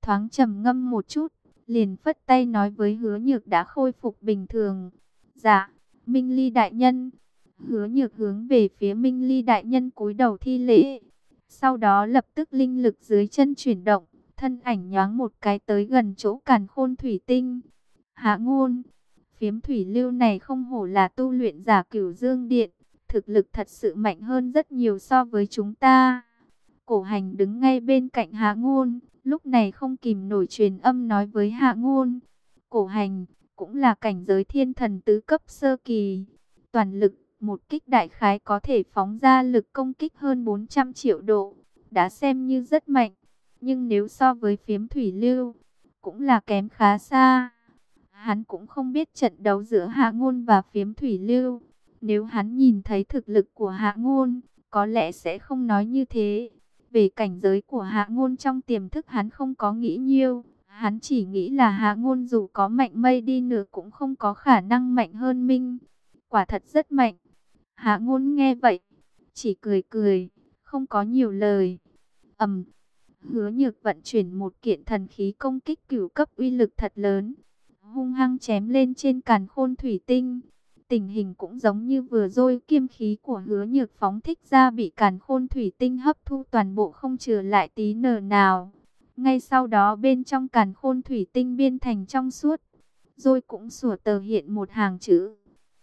thoáng trầm ngâm một chút, liền phất tay nói với Hứa Nhược đã khôi phục bình thường. Dạ, Minh Ly đại nhân. Hứa Nhược hướng về phía Minh Ly đại nhân cúi đầu thi lễ. Sau đó lập tức linh lực dưới chân chuyển động, thân ảnh nhoáng một cái tới gần chỗ càn khôn thủy tinh. Hạ ngôn, phiếm thủy lưu này không hổ là tu luyện giả Cửu Dương Điện, thực lực thật sự mạnh hơn rất nhiều so với chúng ta. Cổ Hành đứng ngay bên cạnh Hạ ngôn, lúc này không kìm nổi truyền âm nói với Hạ ngôn. Cổ Hành cũng là cảnh giới thiên thần tứ cấp sơ kỳ, toàn lực một kích đại khái có thể phóng ra lực công kích hơn 400 triệu độ, đã xem như rất mạnh. Nhưng nếu so với phiếm thủy lưu, cũng là kém khá xa. Hắn cũng không biết trận đấu giữa Hạ ngôn và phiếm thủy lưu. Nếu hắn nhìn thấy thực lực của Hạ ngôn, có lẽ sẽ không nói như thế. Về cảnh giới của Hạ ngôn trong tiềm thức hắn không có nghĩ nhiều. Hắn chỉ nghĩ là Hạ ngôn dù có mạnh mây đi nữa cũng không có khả năng mạnh hơn mình. Quả thật rất mạnh. Hạ ngôn nghe vậy, chỉ cười cười, không có nhiều lời. Hứa Nhược vận chuyển một kiện thần khí công kích cửu cấp uy lực thật lớn, hung hăng chém lên trên càn khôn thủy tinh. Tình hình cũng giống như vừa rồi, kiếm khí của Hứa Nhược phóng thích ra bị càn khôn thủy tinh hấp thu toàn bộ không trừ lại tí nở nào. Ngay sau đó bên trong càn khôn thủy tinh biên thành trong suốt, rồi cũng sủa tờ hiện một hàng chữ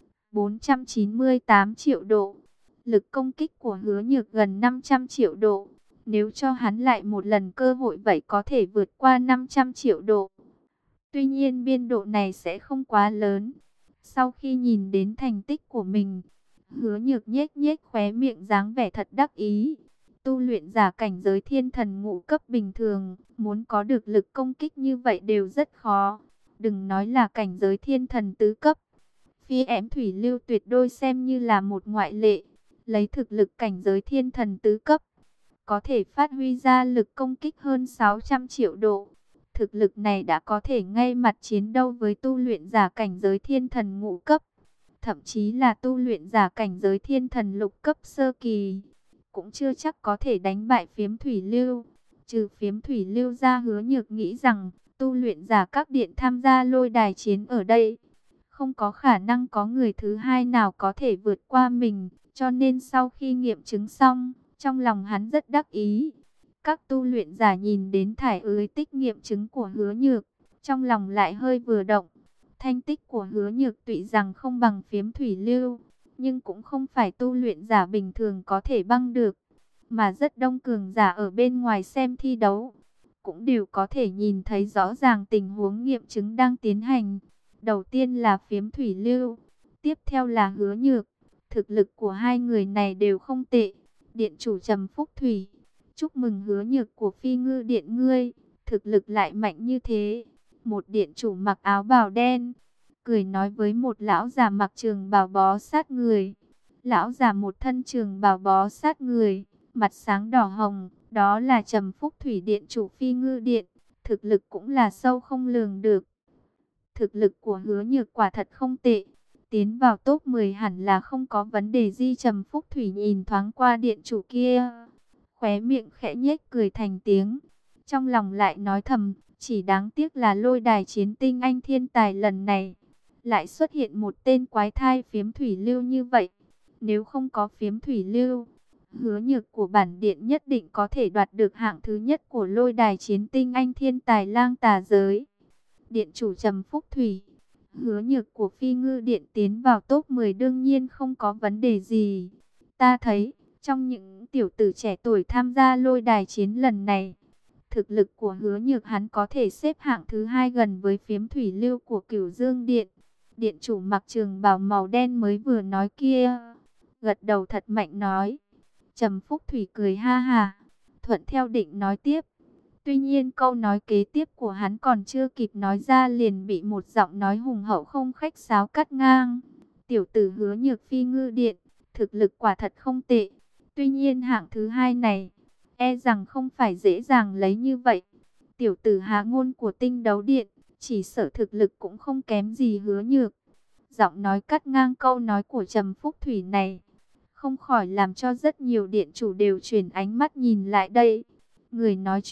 498 triệu độ. Lực công kích của Hứa Nhược gần 500 triệu độ. Nếu cho hắn lại một lần cơ hội vậy có thể vượt qua 500 triệu độ. Tuy nhiên biên độ này sẽ không quá lớn. Sau khi nhìn đến thành tích của mình, Hứa Nhược nhếch nhếch khóe miệng dáng vẻ thật đắc ý. Tu luyện giả cảnh giới thiên thần ngũ cấp bình thường, muốn có được lực công kích như vậy đều rất khó. Đừng nói là cảnh giới thiên thần tứ cấp. Phi ém thủy lưu tuyệt đôi xem như là một ngoại lệ. Lấy thực lực cảnh giới thiên thần tứ cấp, có thể phát huy ra lực công kích hơn 600 triệu độ. Thực lực này đã có thể ngay mặt chiến đấu với tu luyện giả cảnh giới thiên thần ngũ cấp, thậm chí là tu luyện giả cảnh giới thiên thần lục cấp sơ kỳ. Cũng chưa chắc có thể đánh bại phiếm thủy lưu. Trừ phiếm thủy lưu ra, Hứa Nhược nghĩ rằng tu luyện giả các điện tham gia lôi đài chiến ở đây, không có khả năng có người thứ hai nào có thể vượt qua mình. Cho nên sau khi nghiệm chứng xong, trong lòng hắn rất đắc ý. Các tu luyện giả nhìn đến thải ưới tích nghiệm chứng của Hứa Nhược, trong lòng lại hơi vừa động. Thành tích của Hứa Nhược tuy rằng không bằng phiếm thủy lưu, nhưng cũng không phải tu luyện giả bình thường có thể băng được. Mà rất đông cường giả ở bên ngoài xem thi đấu, cũng đều có thể nhìn thấy rõ ràng tình huống nghiệm chứng đang tiến hành. Đầu tiên là phiếm thủy lưu, tiếp theo là Hứa Nhược. Thực lực của hai người này đều không tệ. Điện chủ Trầm Phúc Thủy, chúc mừng Hứa Nhược của Phi Ngư Điện ngươi, thực lực lại mạnh như thế. Một điện chủ mặc áo bào đen, cười nói với một lão già mặc trường bào bó sát người. Lão già một thân trường bào bó sát người, mặt sáng đỏ hồng, đó là Trầm Phúc Thủy điện chủ Phi Ngư Điện, thực lực cũng là sâu không lường được. Thực lực của Hứa Nhược quả thật không tệ, tiến vào top 10 hẳn là không có vấn đề gì. Trầm Phúc Thủy nhìn thoáng qua điện chủ kia, khóe miệng khẽ nhếch cười thành tiếng. Trong lòng lại nói thầm, chỉ đáng tiếc là lôi đài chiến tinh anh thiên tài lần này lại xuất hiện một tên quái thai phiếm thủy lưu như vậy. Nếu không có phiếm thủy lưu, Hứa Nhược của bản điện nhất định có thể đoạt được hạng thứ nhất của lôi đài chiến tinh anh thiên tài lang tà giới. Điện chủ Trầm Phúc Thủy, Hứa Nhược của Phi Ngư Điện tiến vào top 10 đương nhiên không có vấn đề gì. Ta thấy, trong những tiểu tử trẻ tuổi tham gia lôi đài chiến lần này, thực lực của Hứa Nhược hắn có thể xếp hạng thứ hai gần với phiếm thủy lưu của Cửu Dương Điện. Điện chủ mặc trường bào màu đen mới vừa nói kia, gật đầu thật mạnh nói. Trầm Phúc Thủy cười ha ha, thuận theo định nói tiếp. Tuy nhiên câu nói kế tiếp của hắn còn chưa kịp nói ra liền bị một giọng nói hùng hậu không khách sáo cắt ngang. Tiểu tử Hứa Nhược Phi Ngư Điện, thực lực quả thật không tệ. Tuy nhiên hạng thứ hai này, e rằng không phải dễ dàng lấy như vậy. Tiểu tử Hạ Ngôn của Tinh Đấu Điện, chỉ sợ thực lực cũng không kém gì Hứa Nhược. Giọng nói cắt ngang câu nói của Trầm Phúc Thủy này, không khỏi làm cho rất nhiều điện chủ đều chuyển ánh mắt nhìn lại đây. Người nói chuyện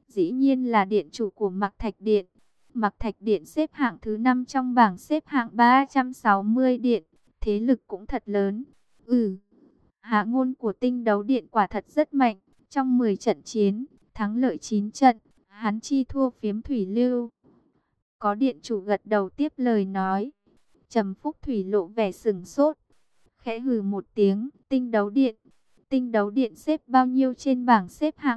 Dĩ nhiên là điện chủ của Mạc Thạch Điện. Mạc Thạch Điện xếp hạng thứ 5 trong bảng xếp hạng 360 điện, thế lực cũng thật lớn. Hạ ngôn của Tinh Đấu Điện quả thật rất mạnh, trong 10 trận chiến, thắng lợi 9 trận, hắn chi thua Phiếm Thủy Lưu. Có điện chủ gật đầu tiếp lời nói. Trầm Phúc Thủy lộ vẻ sửng sốt, khẽ hừ một tiếng. Tinh Đấu Điện, Tinh Đấu Điện xếp bao nhiêu trên bảng xếp hạng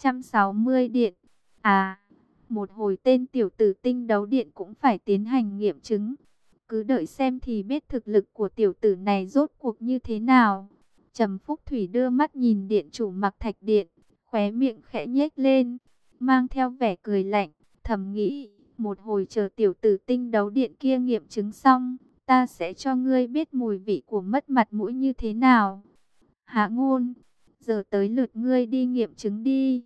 360 điện? À, một hồi tên tiểu tử Tinh Đấu Điện cũng phải tiến hành nghiệm chứng. Cứ đợi xem thì biết thực lực của tiểu tử này rốt cuộc như thế nào. Trầm Phúc Thủy đưa mắt nhìn điện chủ Mạc Thạch Điện, khóe miệng khẽ nhếch lên, mang theo vẻ cười lạnh, thầm nghĩ, một hồi chờ tiểu tử Tinh Đấu Điện kia nghiệm chứng xong, ta sẽ cho ngươi biết mùi vị của mất mặt mũi như thế nào. Hạ Ngôn, giờ tới lượt ngươi đi nghiệm chứng đi.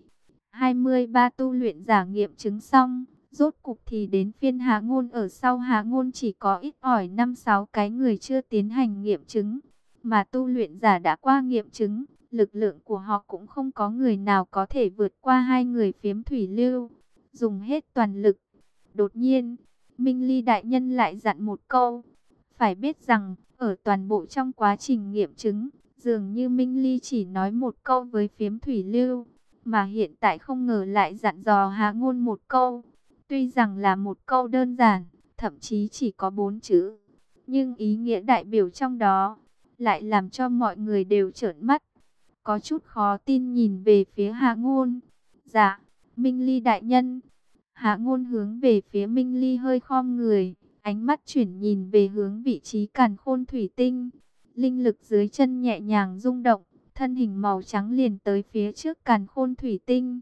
23 tu luyện giả nghiệm chứng xong, rốt cục thì đến phiên Hạ Ngôn. Ở sau Hạ Ngôn chỉ có ít ỏi 5-6 cái người chưa tiến hành nghiệm chứng, mà tu luyện giả đã qua nghiệm chứng, lực lượng của họ cũng không có người nào có thể vượt qua hai người Phiếm Thủy Lưu, dùng hết toàn lực. Đột nhiên, Minh Ly đại nhân lại dặn một câu. Phải biết rằng, ở toàn bộ trong quá trình nghiệm chứng, dường như Minh Ly chỉ nói một câu với Phiếm Thủy Lưu, mà hiện tại không ngờ lại dặn dò Hạ Ngôn một câu. Tuy rằng là một câu đơn giản, thậm chí chỉ có 4 chữ, nhưng ý nghĩa đại biểu trong đó lại làm cho mọi người đều trợn mắt, có chút khó tin nhìn về phía Hạ Ngôn. Dạ, Minh Ly đại nhân. Hạ Ngôn hướng về phía Minh Ly hơi khom người, ánh mắt chuyển nhìn về hướng vị trí càn khôn thủy tinh. Linh lực dưới chân nhẹ nhàng rung động, thân hình màu trắng liền tới phía trước càn khôn thủy tinh.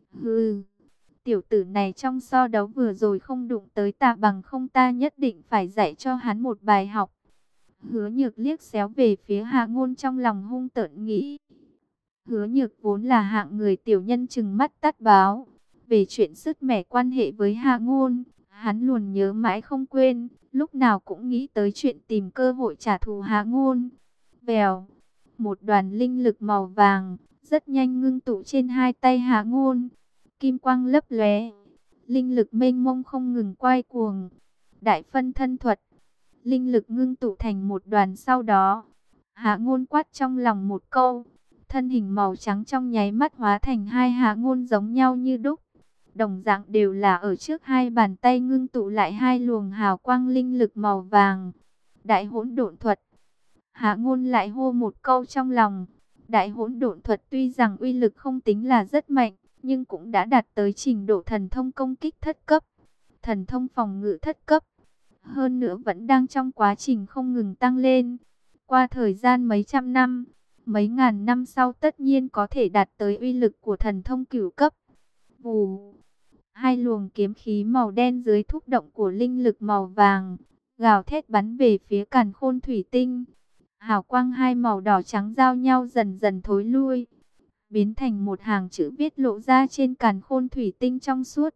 Hừ, tiểu tử này trong so đấu vừa rồi không đụng tới ta, bằng không ta nhất định phải dạy cho hắn một bài học. Hứa Nhược liếc xéo về phía Hạ Ngôn, trong lòng hung tợn nghĩ. Hứa Nhược vốn là hạng người tiểu nhân chừng mắt tắt báo. Về chuyện sứt mẻ quan hệ với Hạ Ngôn, hắn luôn nhớ mãi không quên, lúc nào cũng nghĩ tới chuyện tìm cơ hội trả thù Hạ Ngôn. Vèo, một đoàn linh lực màu vàng rất nhanh ngưng tụ trên hai tay Hạ Ngôn. Kim quang lấp lóe, linh lực mênh mông không ngừng quay cuồng. Đại phân thân thuật, linh lực ngưng tụ thành một đoàn, sau đó Hạ Ngôn quát trong lòng một câu, thân hình màu trắng trong nháy mắt hóa thành hai Hạ Ngôn giống nhau như đúc. Đồng dạng đều là ở trước hai bàn tay ngưng tụ lại hai luồng hào quang linh lực màu vàng. Đại hỗn độn thuật. Hạ Ngôn lại hô một câu trong lòng. Đại hỗn độn thuật tuy rằng uy lực không tính là rất mạnh, nhưng cũng đã đạt tới trình độ thần thông công kích thất cấp, thần thông phòng ngự thất cấp. Hơn nữa vẫn đang trong quá trình không ngừng tăng lên. Qua thời gian mấy trăm năm, mấy ngàn năm sau tất nhiên có thể đạt tới uy lực của thần thông cửu cấp. Vù, hai luồng kiếm khí màu đen dưới thúc động của linh lực màu vàng, gào thét bắn về phía càn khôn thủy tinh. Hào quang hai màu đỏ trắng giao nhau dần dần thối lui, biến thành một hàng chữ viết lộ ra trên càn khôn thủy tinh trong suốt.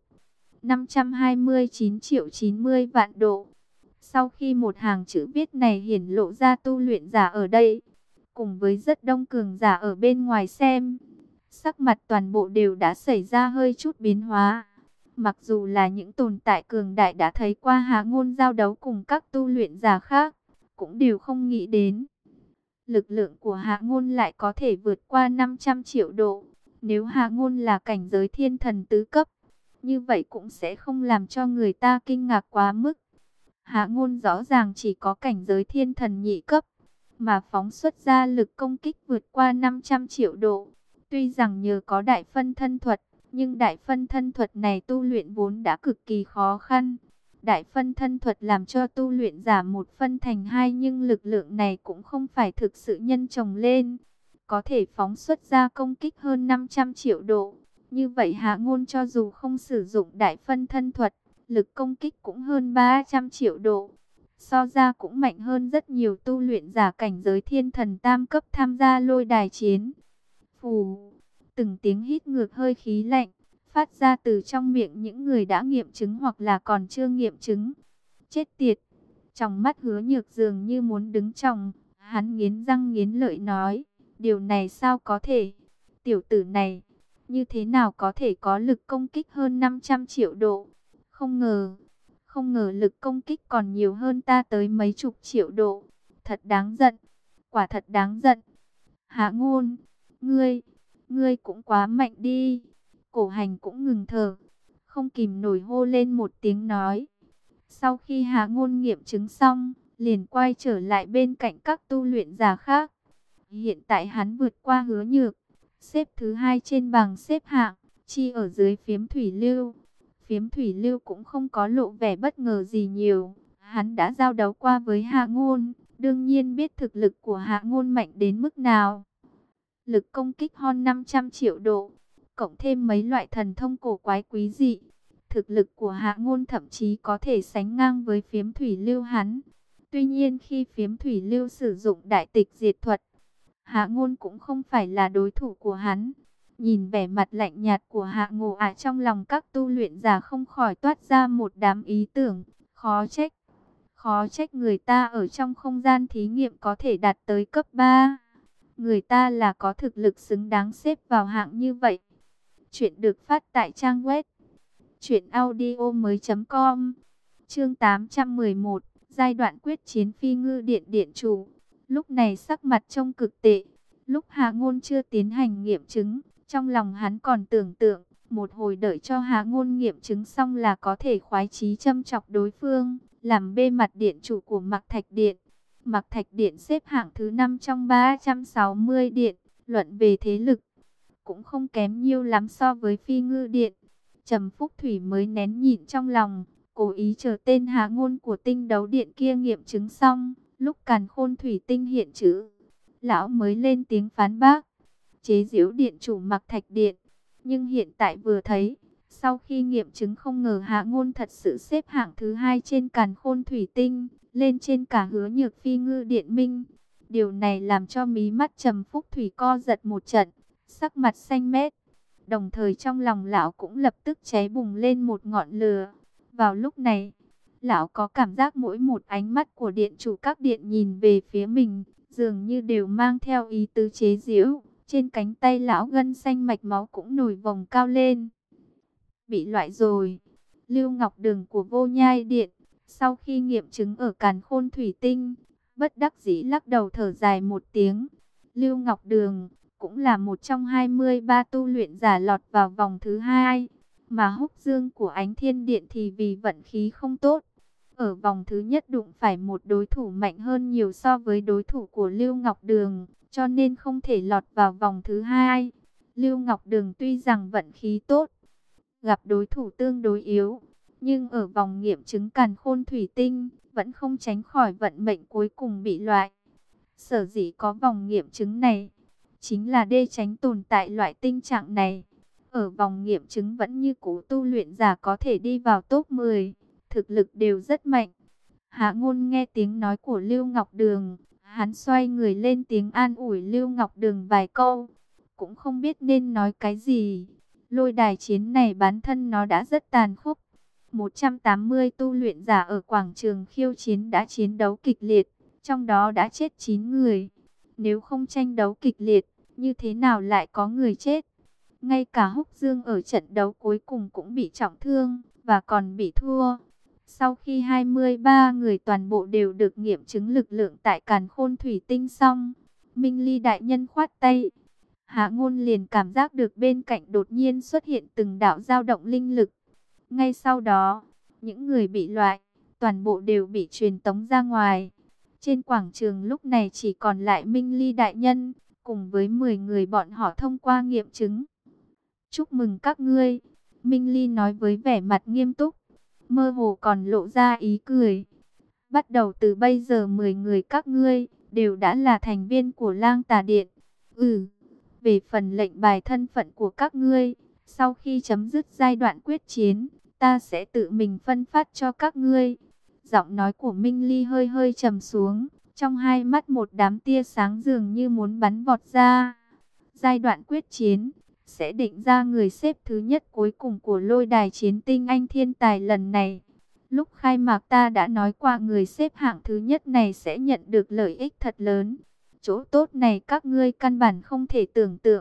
529 triệu 90 vạn độ. Sau khi một hàng chữ viết này hiển lộ ra, tu luyện giả ở đây, cùng với rất đông cường giả ở bên ngoài xem, sắc mặt toàn bộ đều đã xảy ra hơi chút biến hóa. Mặc dù là những tồn tại cường đại đã thấy qua Hạ Ngôn giao đấu cùng các tu luyện giả khác, cũng đều không nghĩ đến lực lượng của Hạ Ngôn lại có thể vượt qua 500 triệu độ. Nếu Hạ Ngôn là cảnh giới thiên thần tứ cấp, như vậy cũng sẽ không làm cho người ta kinh ngạc quá mức. Hạ Ngôn rõ ràng chỉ có cảnh giới thiên thần nhị cấp, mà phóng xuất ra lực công kích vượt qua 500 triệu độ. Tuy rằng nhờ có đại phân thân thuật, nhưng đại phân thân thuật này tu luyện vốn đã cực kỳ khó khăn. Đại phân thân thuật làm cho tu luyện giả một phân thành hai, nhưng lực lượng này cũng không phải thực sự nhân chồng lên, có thể phóng xuất ra công kích hơn 500 triệu độ. Như vậy Hạ Ngôn cho dù không sử dụng đại phân thân thuật, lực công kích cũng hơn 300 triệu độ. So ra cũng mạnh hơn rất nhiều tu luyện giả cảnh giới thiên thần tam cấp tham gia lôi đài chiến. Phù, từng tiếng hít ngược hơi khí lạnh phát ra từ trong miệng những người đã nghiệm chứng hoặc là còn chưa nghiệm chứng. Chết tiệt! Trong mắt Hứa Nhược dường như muốn đứng tròng, hắn nghiến răng nghiến lợi nói, điều này sao có thể? Tiểu tử này, như thế nào có thể có lực công kích hơn 500 triệu độ? Không ngờ lực công kích còn nhiều hơn ta tới mấy chục triệu độ. Thật đáng giận, quả thật đáng giận. Hạ Ngôn, ngươi cũng quá mạnh đi. Cổ Hành cũng ngừng thở, không kìm nổi hô lên một tiếng nói. Sau khi Hạ Ngôn nghiệm chứng xong, liền quay trở lại bên cạnh các tu luyện giả khác. Hiện tại hắn vượt qua Hứa Nhược, xếp thứ 2 trên bảng xếp hạng, chi ở dưới Phiếm Thủy Lưu. Phiếm Thủy Lưu cũng không có lộ vẻ bất ngờ gì nhiều. Hắn đã giao đấu qua với Hạ Ngôn, đương nhiên biết thực lực của Hạ Ngôn mạnh đến mức nào. Lực công kích hơn 500 triệu độ, cộng thêm mấy loại thần thông cổ quái quý dị. Thực lực của Hạ Ngôn thậm chí có thể sánh ngang với Phiếm Thủy Lưu hắn. Tuy nhiên khi Phiếm Thủy Lưu sử dụng đại tịch diệt thuật, Hạ Ngôn cũng không phải là đối thủ của hắn. Nhìn vẻ mặt lạnh nhạt của Hạ Ngộ Ả, trong lòng các tu luyện giả không khỏi toát ra một đám ý tưởng. Khó trách người ta ở trong không gian thí nghiệm có thể đạt tới cấp 3. Người ta là có thực lực xứng đáng xếp vào hạng như vậy. Chuyện được phát tại trang web truyệnaudiomoi.com. Chương 811, giai đoạn quyết chiến Phi Ngư Điện điện chủ. Lúc này sắc mặt trông cực tệ. Lúc Hạ Ngôn chưa tiến hành nghiệm chứng, trong lòng hắn còn tưởng tượng, một hồi đợi cho Hạ Ngôn nghiệm chứng xong là có thể khoái chí châm chọc đối phương, làm bê mặt điện chủ của Mạc Thạch Điện. Mạc Thạch Điện xếp hạng thứ 5 trong 360 điện, luận về thế lực cũng không kém nhiêu lắm so với Phi Ngư Điện. Trầm Phúc Thủy mới nén nhịn trong lòng, cố ý chờ tên Hạ Ngôn của Tinh Đấu Điện kia nghiệm chứng xong, lúc Càn Khôn Thủy Tinh hiện chữ, lão mới lên tiếng phán bác, chế giễu điện chủ Mạc Thạch Điện. Nhưng hiện tại vừa thấy, sau khi nghiệm chứng không ngờ Hạ Ngôn thật sự xếp hạng thứ 2 trên Càn Khôn Thủy Tinh, lên trên cả Hứa Nhược Phi Ngư Điện Minh. Điều này làm cho mí mắt Trầm Phúc Thủy co giật một trận, sắc mặt xanh mét. Đồng thời trong lòng lão cũng lập tức cháy bùng lên một ngọn lửa. Vào lúc này, lão có cảm giác mỗi một ánh mắt của điện chủ các điện nhìn về phía mình, dường như đều mang theo ý tứ chế giễu. Trên cánh tay lão gân xanh mạch máu cũng nổi vòng cao lên. Bị loại rồi. Lưu Ngọc Đường của Vô Nhai Điện, sau khi nghiệm chứng ở Càn Khôn Thủy Tinh, bất đắc dĩ lắc đầu thở dài một tiếng. Lưu Ngọc Đường cũng là một trong 23 tu luyện giả lọt vào vòng thứ 2, mà Húc Dương của Ánh Thiên Điện thì vì vận khí không tốt, ở vòng thứ nhất đụng phải một đối thủ mạnh hơn nhiều so với đối thủ của Lưu Ngọc Đường, cho nên không thể lọt vào vòng thứ 2. Lưu Ngọc Đường tuy rằng vận khí tốt, gặp đối thủ tương đối yếu, nhưng ở vòng nghiệm chứng Càn Khôn Thủy Tinh, vẫn không tránh khỏi vận mệnh cuối cùng bị loại. Sở dĩ có vòng nghiệm chứng này, chính là để tránh tồn tại loại tình trạng này. Ở vòng nghiệm chứng vẫn như cũ tu luyện giả có thể đi vào top 10, thực lực đều rất mạnh. Hạ Ngôn nghe tiếng nói của Lưu Ngọc Đường, hắn xoay người lên tiếng an ủi Lưu Ngọc Đường vài câu, cũng không biết nên nói cái gì. Lôi đài chiến này bản thân nó đã rất tàn khốc. 180 tu luyện giả ở quảng trường khiêu chiến đã chiến đấu kịch liệt, trong đó đã chết 9 người. Nếu không tranh đấu kịch liệt, như thế nào lại có người chết? Ngay cả Húc Dương ở trận đấu cuối cùng cũng bị trọng thương, và còn bị thua. Sau khi 23 người toàn bộ đều được nghiệm chứng lực lượng tại Càn Khôn Thủy Tinh xong, Minh Ly đại nhân khoát tay. Hạ Ngôn liền cảm giác được bên cạnh đột nhiên xuất hiện từng đạo dao động linh lực. Ngay sau đó, những người bị loại, toàn bộ đều bị truyền tống ra ngoài. Trên quảng trường lúc này chỉ còn lại Minh Ly đại nhân, cùng với 10 người bọn họ thông qua nghiệm chứng. Chúc mừng các ngươi, Minh Ly nói với vẻ mặt nghiêm túc, mơ hồ còn lộ ra ý cười. Bắt đầu từ bây giờ 10 người các ngươi đều đã là thành viên của Lang Tà Điện. Về phần lệnh bài thân phận của các ngươi, sau khi chấm dứt giai đoạn quyết chiến, ta sẽ tự mình phân phát cho các ngươi. Giọng nói của Minh Ly hơi hơi trầm xuống, trong hai mắt một đám tia sáng dường như muốn bắn vọt ra. Giai đoạn quyết chiến sẽ định ra người xếp thứ nhất cuối cùng của lôi đài chiến tinh anh thiên tài lần này. Lúc khai mạc ta đã nói qua người xếp hạng thứ nhất này sẽ nhận được lợi ích thật lớn. Chỗ tốt này các ngươi căn bản không thể tưởng tượng.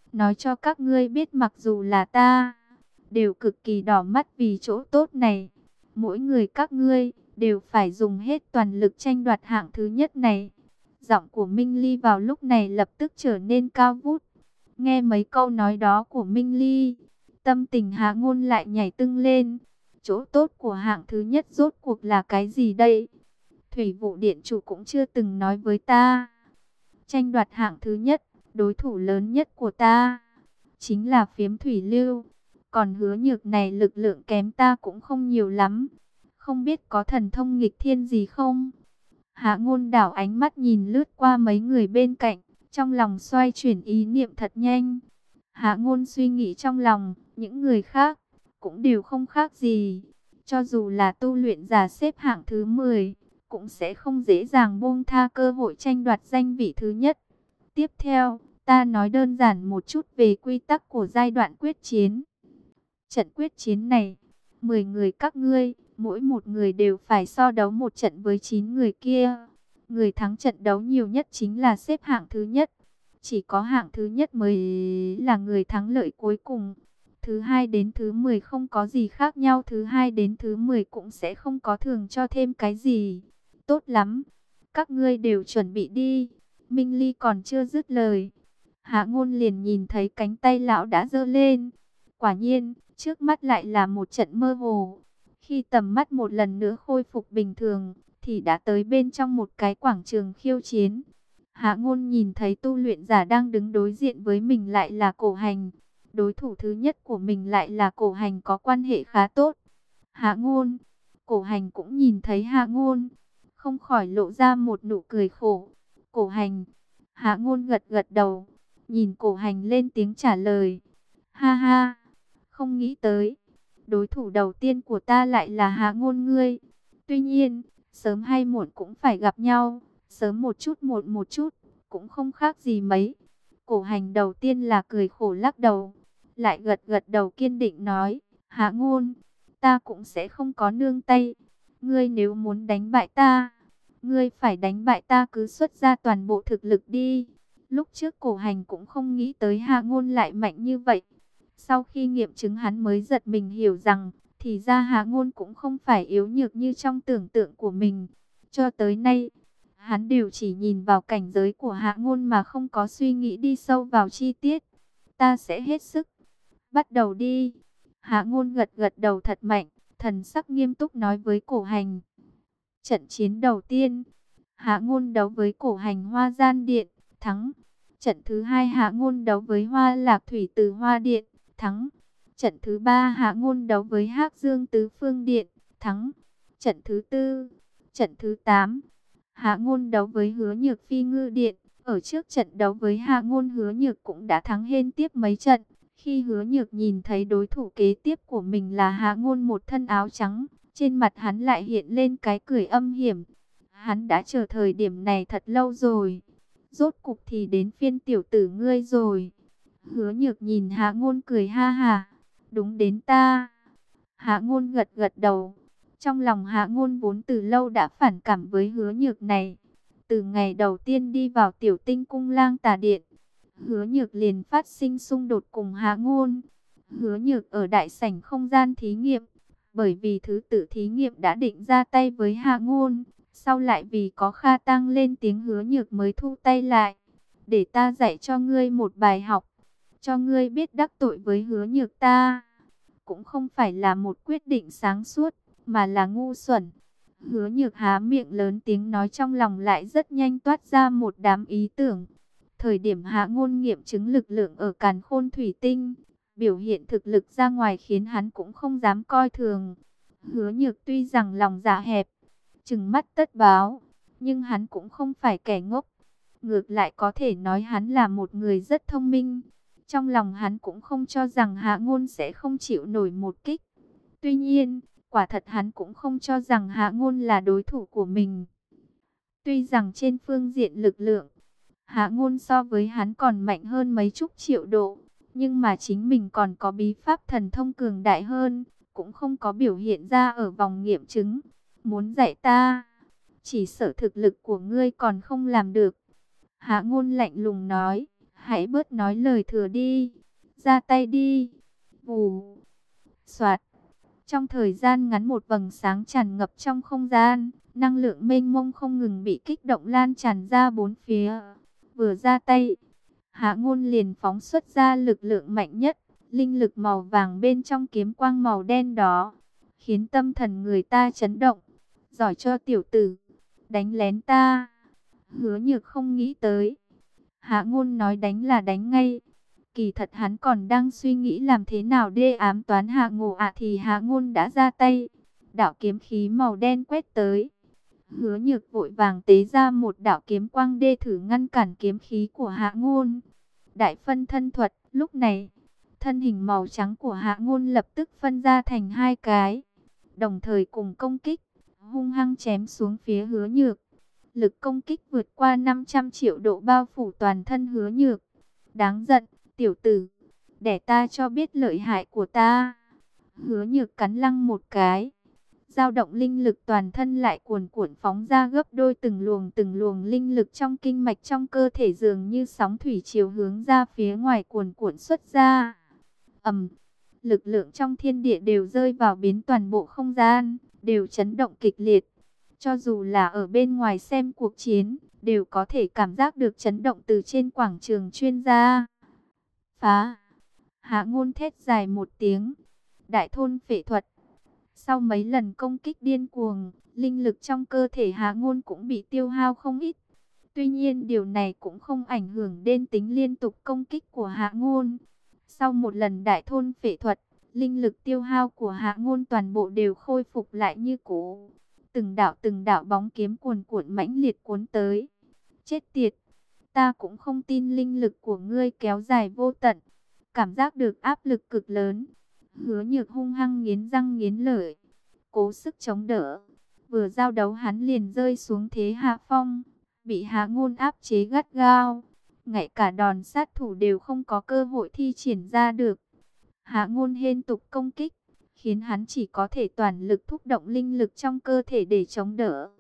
Nói cho các ngươi biết mặc dù là ta, đều cực kỳ đỏ mắt vì chỗ tốt này. Mỗi người các ngươi đều phải dùng hết toàn lực tranh đoạt hạng thứ nhất này. Giọng của Minh Ly vào lúc này lập tức trở nên cao vút. Nghe mấy câu nói đó của Minh Ly, tâm tình Hạ Ngôn lại nhảy tưng lên. Chỗ tốt của hạng thứ nhất rốt cuộc là cái gì đây? Thủy vụ điện chủ cũng chưa từng nói với ta. Tranh đoạt hạng thứ nhất, đối thủ lớn nhất của ta chính là phiếm thủy lưu. Còn Hứa Nhược này lực lượng kém ta cũng không nhiều lắm. Không biết có thần thông nghịch thiên gì không? Hạ Ngôn đảo ánh mắt nhìn lướt qua mấy người bên cạnh, trong lòng xoay chuyển ý niệm thật nhanh. Hạ Ngôn suy nghĩ trong lòng, những người khác cũng đều không khác gì. Cho dù là tu luyện giả xếp hạng thứ 10, cũng sẽ không dễ dàng buông tha cơ hội tranh đoạt danh vị thứ nhất. Tiếp theo, ta nói đơn giản một chút về quy tắc của giai đoạn quyết chiến. Trận quyết chiến này, 10 người các ngươi, mỗi một người đều phải so đấu một trận với 9 người kia. Người thắng trận đấu nhiều nhất chính là xếp hạng thứ nhất. Chỉ có hạng thứ nhất mới là người thắng lợi cuối cùng. Thứ hai đến thứ 10 không có gì khác nhau. Thứ hai đến thứ 10 cũng sẽ không có thường cho thêm cái gì. Tốt lắm, các ngươi đều chuẩn bị đi. Minh Ly còn chưa dứt lời, Hạ Ngôn liền nhìn thấy cánh tay lão đã giơ lên. Quả nhiên, trước mắt lại là một trận mơ hồ. Khi tầm mắt một lần nữa khôi phục bình thường, thì đã tới bên trong một cái quảng trường khiêu chiến. Hạ Ngôn nhìn thấy tu luyện giả đang đứng đối diện với mình lại là Cổ Hành. Đối thủ thứ nhất của mình lại là Cổ Hành, có quan hệ khá tốt. Hạ Ngôn, Cổ Hành cũng nhìn thấy Hạ Ngôn, không khỏi lộ ra một nụ cười khổ. Cổ Hành, Hạ Ngôn gật gật đầu, nhìn Cổ Hành lên tiếng trả lời. Ha ha, không nghĩ tới, đối thủ đầu tiên của ta lại là Hạ Ngôn ngươi. Tuy nhiên, sớm hay muộn cũng phải gặp nhau, sớm một chút muộn một chút, cũng không khác gì mấy. Cổ Hành đầu tiên là cười khổ lắc đầu, lại gật gật đầu kiên định nói, Hạ Ngôn, ta cũng sẽ không có nương tay. Ngươi nếu muốn đánh bại ta, ngươi phải đánh bại ta, cứ xuất ra toàn bộ thực lực đi. Lúc trước Cổ Hành cũng không nghĩ tới Hạ Ngôn lại mạnh như vậy. Sau khi nghiệm chứng hắn mới giật mình hiểu rằng, thì ra Hạ Ngôn cũng không phải yếu nhược như trong tưởng tượng của mình. Cho tới nay, hắn đều chỉ nhìn vào cảnh giới của Hạ Ngôn mà không có suy nghĩ đi sâu vào chi tiết. Ta sẽ hết sức. Bắt đầu đi. Hạ Ngôn gật gật đầu thật mạnh, thần sắc nghiêm túc nói với Cổ Hành. Trận chiến đầu tiên, Hạ Ngôn đấu với Cổ Hành Hoa Gian Điện, thắng. Trận thứ hai Hạ Ngôn đấu với Hoa Lạc Thủy Từ Hoa Điện, thắng. Trận thứ ba Hạ Ngôn đấu với Hắc Dương Tứ Phương Điện, thắng. Trận thứ tư, trận thứ 8, Hạ Ngôn đấu với Hứa Nhược Phi Ngư Điện. Ở trước trận đấu với Hạ Ngôn, Hứa Nhược cũng đã thắng hên tiếp mấy trận. Khi Hứa Nhược nhìn thấy đối thủ kế tiếp của mình là Hạ Ngôn một thân áo trắng, trên mặt hắn lại hiện lên cái cười âm hiểm. Hắn đã chờ thời điểm này thật lâu rồi. Rốt cục thì đến phiên tiểu tử ngươi rồi. Hứa Nhược nhìn Hạ Ngôn cười ha ha. Đúng đến ta. Hạ Ngôn gật gật đầu. Trong lòng Hạ Ngôn vốn từ lâu đã phản cảm với Hứa Nhược này. Từ ngày đầu tiên đi vào Tiểu Tinh Cung Lang Tà Điện, Hứa Nhược liền phát sinh xung đột cùng Hạ Ngôn. Hứa Nhược ở đại sảnh không gian thí nghiệm, bởi vì thứ tự thí nghiệm đã định ra tay với Hạ Ngôn, sau lại vì có Kha Tăng lên tiếng, Hứa Nhược mới thu tay lại. Để ta dạy cho ngươi một bài học, cho ngươi biết đắc tội với Hứa Nhược ta cũng không phải là một quyết định sáng suốt, mà là ngu xuẩn. Hứa Nhược há miệng lớn tiếng nói, trong lòng lại rất nhanh toát ra một đám ý tưởng. Thời điểm Hạ Ngôn nghiệm chứng lực lượng ở Càn Khôn Thủy Tinh, biểu hiện thực lực ra ngoài khiến hắn cũng không dám coi thường. Hứa Nhược tuy rằng lòng dạ hẹp, trừng mắt tất báo, nhưng hắn cũng không phải kẻ ngốc. Ngược lại có thể nói hắn là một người rất thông minh. Trong lòng hắn cũng không cho rằng Hạ Ngôn sẽ không chịu nổi một kích. Tuy nhiên, quả thật hắn cũng không cho rằng Hạ Ngôn là đối thủ của mình. Tuy rằng trên phương diện lực lượng, Hạ Ngôn so với hắn còn mạnh hơn mấy chục triệu độ, nhưng mà chính mình còn có bí pháp thần thông cường đại hơn, cũng không có biểu hiện ra ở vòng nghiệm chứng. Muốn dạy ta, chỉ sợ thực lực của ngươi còn không làm được. Hạ Ngôn lạnh lùng nói. Hãy bớt nói lời thừa đi. Ra tay đi. Vù. Soạt. Trong thời gian ngắn một vầng sáng tràn ngập trong không gian. Năng lượng mênh mông không ngừng bị kích động lan tràn ra bốn phía. Vừa ra tay, Hạ Ngôn liền phóng xuất ra lực lượng mạnh nhất. Linh lực màu vàng bên trong kiếm quang màu đen đó, khiến tâm thần người ta chấn động. Giỏi cho tiểu tử, đánh lén ta. Hứa Nhược không nghĩ tới Hạ Ngôn nói đánh là đánh ngay. Kỳ thật hắn còn đang suy nghĩ làm thế nào để ám toán Hạ Ngộ thì Hạ Ngôn đã ra tay. Đạo kiếm khí màu đen quét tới. Hứa Nhược vội vàng tế ra một đạo kiếm quang đê thử ngăn cản kiếm khí của Hạ Ngôn. Đại phân thân thuật. Lúc này, thân hình màu trắng của Hạ Ngôn lập tức phân ra thành hai cái, đồng thời cùng công kích, hung hăng chém xuống phía Hứa Nhược. Lực công kích vượt qua 500 triệu độ bao phủ toàn thân Hứa Nhược. Đáng giận, tiểu tử, để ta cho biết lợi hại của ta. Hứa Nhược cắn răng một cái, dao động linh lực toàn thân lại cuồn cuộn phóng ra gấp đôi, từng luồng linh lực trong kinh mạch trong cơ thể dường như sóng thủy triều hướng ra phía ngoài cuồn cuộn xuất ra. Lực lượng trong thiên địa đều rơi vào biến, toàn bộ không gian đều chấn động kịch liệt. Cho dù là ở bên ngoài xem cuộc chiến, đều có thể cảm giác được chấn động từ trên quảng trường chuyên gia. Phá! Hạ Ngôn thét dài một tiếng. Đại thôn phệ thuật. Sau mấy lần công kích điên cuồng, linh lực trong cơ thể Hạ Ngôn cũng bị tiêu hao không ít. Tuy nhiên điều này cũng không ảnh hưởng đến tính liên tục công kích của Hạ Ngôn. Sau một lần đại thôn phệ thuật, linh lực tiêu hao của Hạ Ngôn toàn bộ đều khôi phục lại như cũ. Từng đạo bóng kiếm cuồn cuộn mãnh liệt cuốn tới. Chết tiệt, ta cũng không tin linh lực của ngươi kéo dài vô tận. Cảm giác được áp lực cực lớn, Hứa Nhược hung hăng nghiến răng nghiến lợi, cố sức chống đỡ. Vừa giao đấu hắn liền rơi xuống thế hạ phong, bị Hạ Ngôn áp chế gắt gao. Ngay cả đòn sát thủ đều không có cơ hội thi triển ra được. Hạ Ngôn liên tục công kích, khiến hắn chỉ có thể toàn lực thúc động linh lực trong cơ thể để chống đỡ.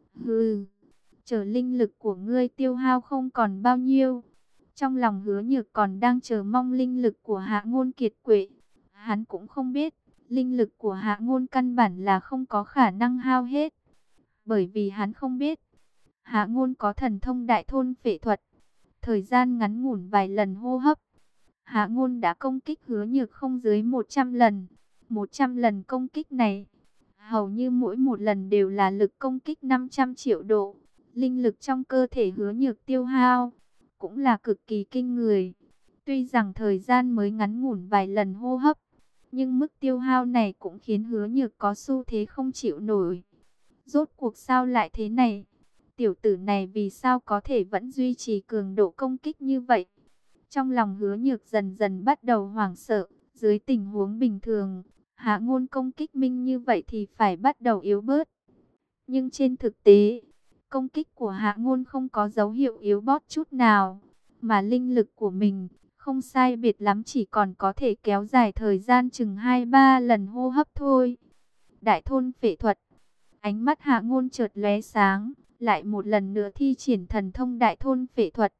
Hừ, chờ linh lực của ngươi tiêu hao không còn bao nhiêu. Trong lòng Hứa Nhược còn đang chờ mong linh lực của Hạ Ngôn kiệt quệ. Hắn cũng không biết, linh lực của Hạ Ngôn căn bản là không có khả năng hao hết. Bởi vì hắn không biết, Hạ Ngôn có thần thông đại thôn phệ thuật. Thời gian ngắn ngủn vài lần hô hấp, Hạ Ngôn đã công kích Hứa Nhược không dưới 100 lần. 100 lần công kích này, hầu như mỗi một lần đều là lực công kích 500 triệu độ. Linh lực trong cơ thể Hứa Nhược tiêu hao cũng là cực kỳ kinh người. Tuy rằng thời gian mới ngắn ngủn vài lần hô hấp, nhưng mức tiêu hao này cũng khiến Hứa Nhược có xu thế không chịu nổi. Rốt cuộc sao lại thế này? Tiểu tử này vì sao có thể vẫn duy trì cường độ công kích như vậy? Trong lòng Hứa Nhược dần dần bắt đầu hoảng sợ. Dưới tình huống bình thường, Hạ Ngôn công kích minh như vậy thì phải bắt đầu yếu bớt. Nhưng trên thực tế, công kích của Hạ Ngôn không có dấu hiệu yếu bớt chút nào. Mà linh lực của mình, không sai biệt lắm chỉ còn có thể kéo dài thời gian chừng 2-3 lần hô hấp thôi. Đại thôn phệ thuật. Ánh mắt Hạ Ngôn chợt lóe sáng, lại một lần nữa thi triển thần thông đại thôn phệ thuật.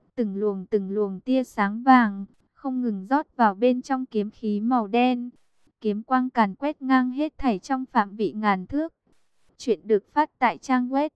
Từng luồng tia sáng vàng không ngừng rót vào bên trong kiếm khí màu đen. Kiếm quang càn quét ngang hết thảy trong phạm vị ngàn thước. Chuyện được phát tại trang web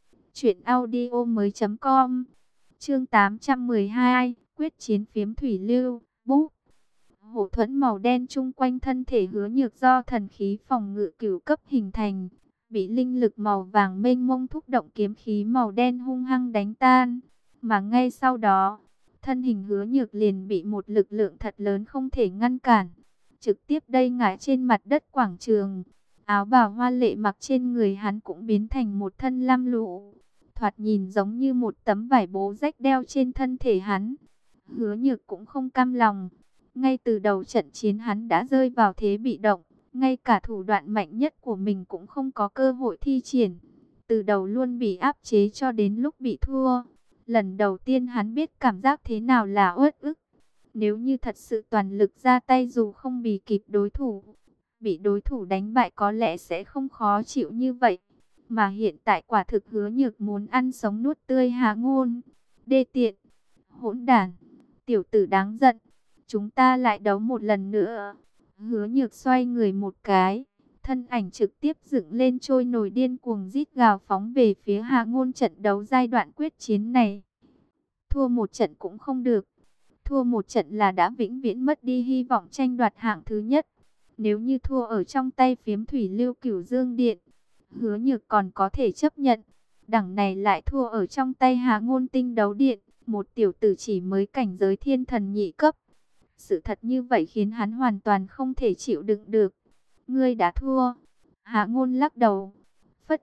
truyệnaudiomoi.com. Chương 812, quyết chiến phiếm thủy lưu, búp. Hổ thuẫn màu đen chung quanh thân thể Hứa Nhược do thần khí phòng ngự cửu cấp hình thành, bị linh lực màu vàng mênh mông thúc động kiếm khí màu đen hung hăng đánh tan. Mà ngay sau đó, thân hình Hứa Nhược liền bị một lực lượng thật lớn không thể ngăn cản, trực tiếp đây ngã trên mặt đất quảng trường. Áo bào hoa lệ mặc trên người hắn cũng biến thành một thân lam lũ, thoạt nhìn giống như một tấm vải bố rách đeo trên thân thể hắn. Hứa Nhược cũng không cam lòng. Ngay từ đầu trận chiến hắn đã rơi vào thế bị động, ngay cả thủ đoạn mạnh nhất của mình cũng không có cơ hội thi triển. Từ đầu luôn bị áp chế cho đến lúc bị thua. Lần đầu tiên hắn biết cảm giác thế nào là uất ức. Nếu như thật sự toàn lực ra tay dù không bị kịp đối thủ, bị đối thủ đánh bại có lẽ sẽ không khó chịu như vậy. Mà hiện tại quả thực Hứa Nhược muốn ăn sống nuốt tươi Hạ Ngôn. Đê tiện, hỗn đản, Tiểu tử đáng giận, chúng ta lại đấu một lần nữa. Hứa Nhược xoay người một cái, thân ảnh trực tiếp dựng lên trôi nổi điên cuồng rít gào phóng về phía Hạ Ngôn. Trận đấu giai đoạn quyết chiến này, thua một trận cũng không được. Thua một trận là đã vĩnh viễn mất đi hy vọng tranh đoạt hạng thứ nhất. Nếu như thua ở trong tay phiếm thủy lưu Cửu Dương Điện, Hứa Nhược còn có thể chấp nhận. Đằng này lại thua ở trong tay Hạ Ngôn Tinh Đấu Điện, một tiểu tử chỉ mới cảnh giới thiên thần nhị cấp. Sự thật như vậy khiến hắn hoàn toàn không thể chịu đựng được. Ngươi đã thua. Hạ Ngôn lắc đầu, phất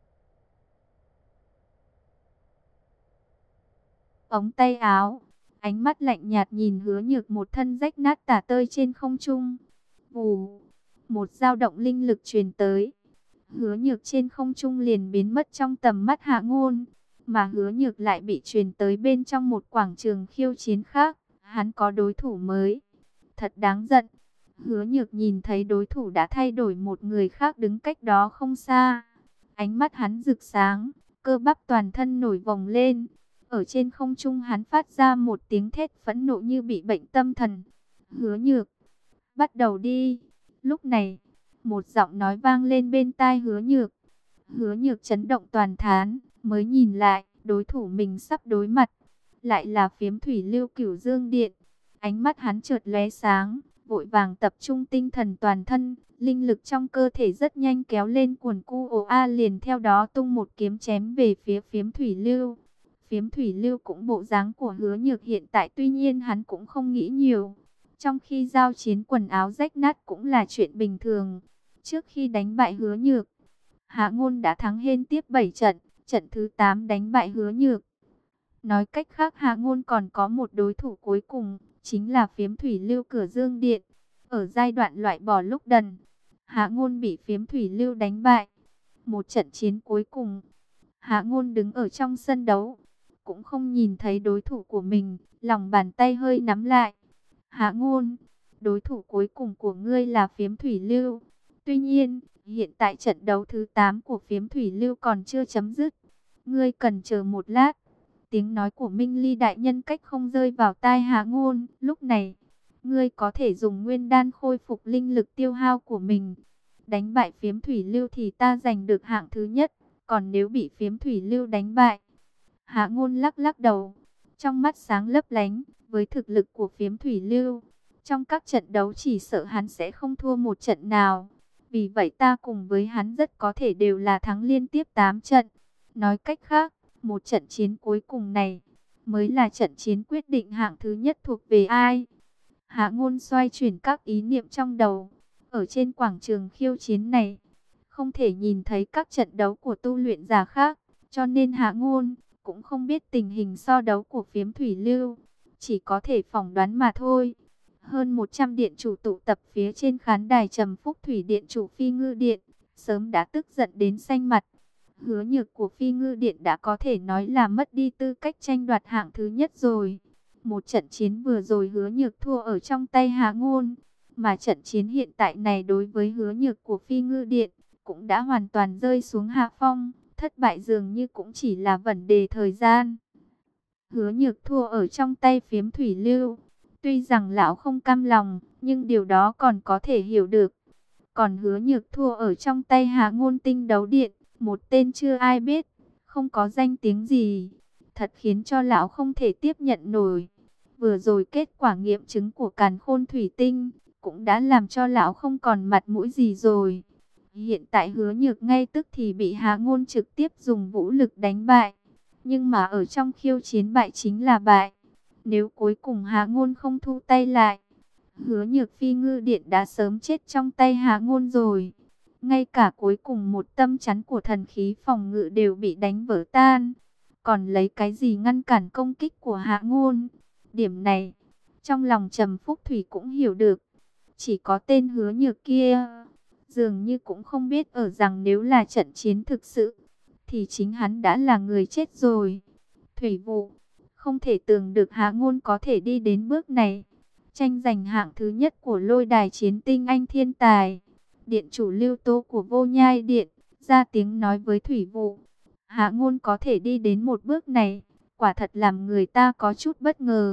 ống tay áo, ánh mắt lạnh nhạt nhìn Hứa Nhược một thân rách nát tả tơi trên không trung. Vù, một dao động linh lực truyền tới. Hứa Nhược trên không trung liền biến mất trong tầm mắt Hạ Ngôn, mà Hứa Nhược lại bị truyền tới bên trong một quảng trường khiêu chiến khác. Hắn có đối thủ mới. Thật đáng giận. Hứa Nhược nhìn thấy đối thủ đã thay đổi, một người khác đứng cách đó không xa. Ánh mắt hắn rực sáng, cơ bắp toàn thân nổi vòng lên. Ở trên không trung hắn phát ra một tiếng thét phẫn nộ như bị bệnh tâm thần. Hứa Nhược, bắt đầu đi. Lúc này, một giọng nói vang lên bên tai Hứa Nhược. Hứa Nhược chấn động toàn thán, mới nhìn lại, đối thủ mình sắp đối mặt lại là phiếm thủy lưu Cửu Dương Điện. Ánh mắt hắn chợt lóe sáng, vội vàng tập trung tinh thần toàn thân, linh lực trong cơ thể rất nhanh kéo lên cuồn cu ồ a, liền theo đó tung một kiếm chém về phía phiếm thủy lưu. Phiếm thủy lưu cũng bộ dáng của Hứa Nhược hiện tại, tuy nhiên hắn cũng không nghĩ nhiều. Trong khi giao chiến quần áo rách nát cũng là chuyện bình thường. Trước khi đánh bại Hứa Nhược, Hạ Ngôn đã thắng liên tiếp 7 trận, trận thứ 8 đánh bại Hứa Nhược. Nói cách khác, Hạ Ngôn còn có một đối thủ cuối cùng, chính là phiếm thủy lưu Cửu Dương Điện. Ở giai đoạn loại bỏ lúc đần, Hạ Ngôn bị phiếm thủy lưu đánh bại. Một trận chiến cuối cùng, Hạ Ngôn đứng ở trong sân đấu, cũng không nhìn thấy đối thủ của mình, lòng bàn tay hơi nắm lại. Hạ Ngôn, đối thủ cuối cùng của ngươi là phiếm thủy lưu. Tuy nhiên, hiện tại trận đấu thứ 8 của phiếm thủy lưu còn chưa chấm dứt. Ngươi cần chờ một lát. Tiếng nói của Minh Ly đại nhân cách không rơi vào tai Hạ Ngôn. Lúc này, ngươi có thể dùng nguyên đan khôi phục linh lực tiêu hao của mình. Đánh bại phiếm thủy lưu thì ta giành được hạng thứ nhất. Còn nếu bị phiếm thủy lưu đánh bại, Hạ Ngôn lắc lắc đầu, trong mắt sáng lấp lánh. Với thực lực của phiếm thủy lưu, trong các trận đấu chỉ sợ hắn sẽ không thua một trận nào. Vì vậy ta cùng với hắn rất có thể đều là thắng liên tiếp 8 trận. Nói cách khác, một trận chiến cuối cùng này mới là trận chiến quyết định hạng thứ nhất thuộc về ai. Hạ Ngôn xoay chuyển các ý niệm trong đầu. Ở trên quảng trường khiêu chiến này, không thể nhìn thấy các trận đấu của tu luyện giả khác, cho nên Hạ Ngôn cũng không biết tình hình so đấu của phiếm thủy lưu, chỉ có thể phỏng đoán mà thôi. Hơn 100 điện chủ tụ tập phía trên khán đài, Trầm Phúc Thủy điện chủ Phi Ngư Điện sớm đã tức giận đến xanh mặt. Hứa Nhược của Phi Ngư Điện đã có thể nói là mất đi tư cách tranh đoạt hạng thứ nhất rồi. Một trận chiến vừa rồi Hứa Nhược thua ở trong tay Hạ Ngôn, mà trận chiến hiện tại này đối với Hứa Nhược của Phi Ngư Điện cũng đã hoàn toàn rơi xuống hạ phong. Thất bại dường như cũng chỉ là vấn đề thời gian. Hứa Nhược thua ở trong tay phiếm thủy lưu, tuy rằng lão không cam lòng, nhưng điều đó còn có thể hiểu được. Còn Hứa Nhược thua ở trong tay Hạ Ngôn Tinh Đấu Điện, một tên chưa ai biết, không có danh tiếng gì, thật khiến cho lão không thể tiếp nhận nổi. Vừa rồi kết quả nghiệm chứng của Càn Khôn Thủy Tinh cũng đã làm cho lão không còn mặt mũi gì rồi. Hiện tại Hứa Nhược ngay tức thì bị Hạ Ngôn trực tiếp dùng vũ lực đánh bại. Nhưng mà ở trong khiêu chiến bại chính là bại. Nếu cuối cùng Hạ Ngôn không thu tay lại, Hứa Nhược Phi Ngư Điện đã sớm chết trong tay Hạ Ngôn rồi. Ngay cả cuối cùng một tâm chắn của thần khí phòng ngự đều bị đánh vỡ tan. Còn lấy cái gì ngăn cản công kích của Hạ Ngôn? Điểm này, trong lòng Trầm Phúc Thủy cũng hiểu được. Chỉ có tên Hứa Nhược kia dường như cũng không biết ở rằng nếu là trận chiến thực sự, thì chính hắn đã là người chết rồi. Thủy Vụ, không thể tưởng được Hạ Ngôn có thể đi đến bước này. Tranh giành hạng thứ nhất của lôi đài chiến tinh anh thiên tài. Điện chủ Lưu Tô của Vô Nhai Điện ra tiếng nói với Thủy Vụ. Hạ Ngôn có thể đi đến một bước này, quả thật làm người ta có chút bất ngờ.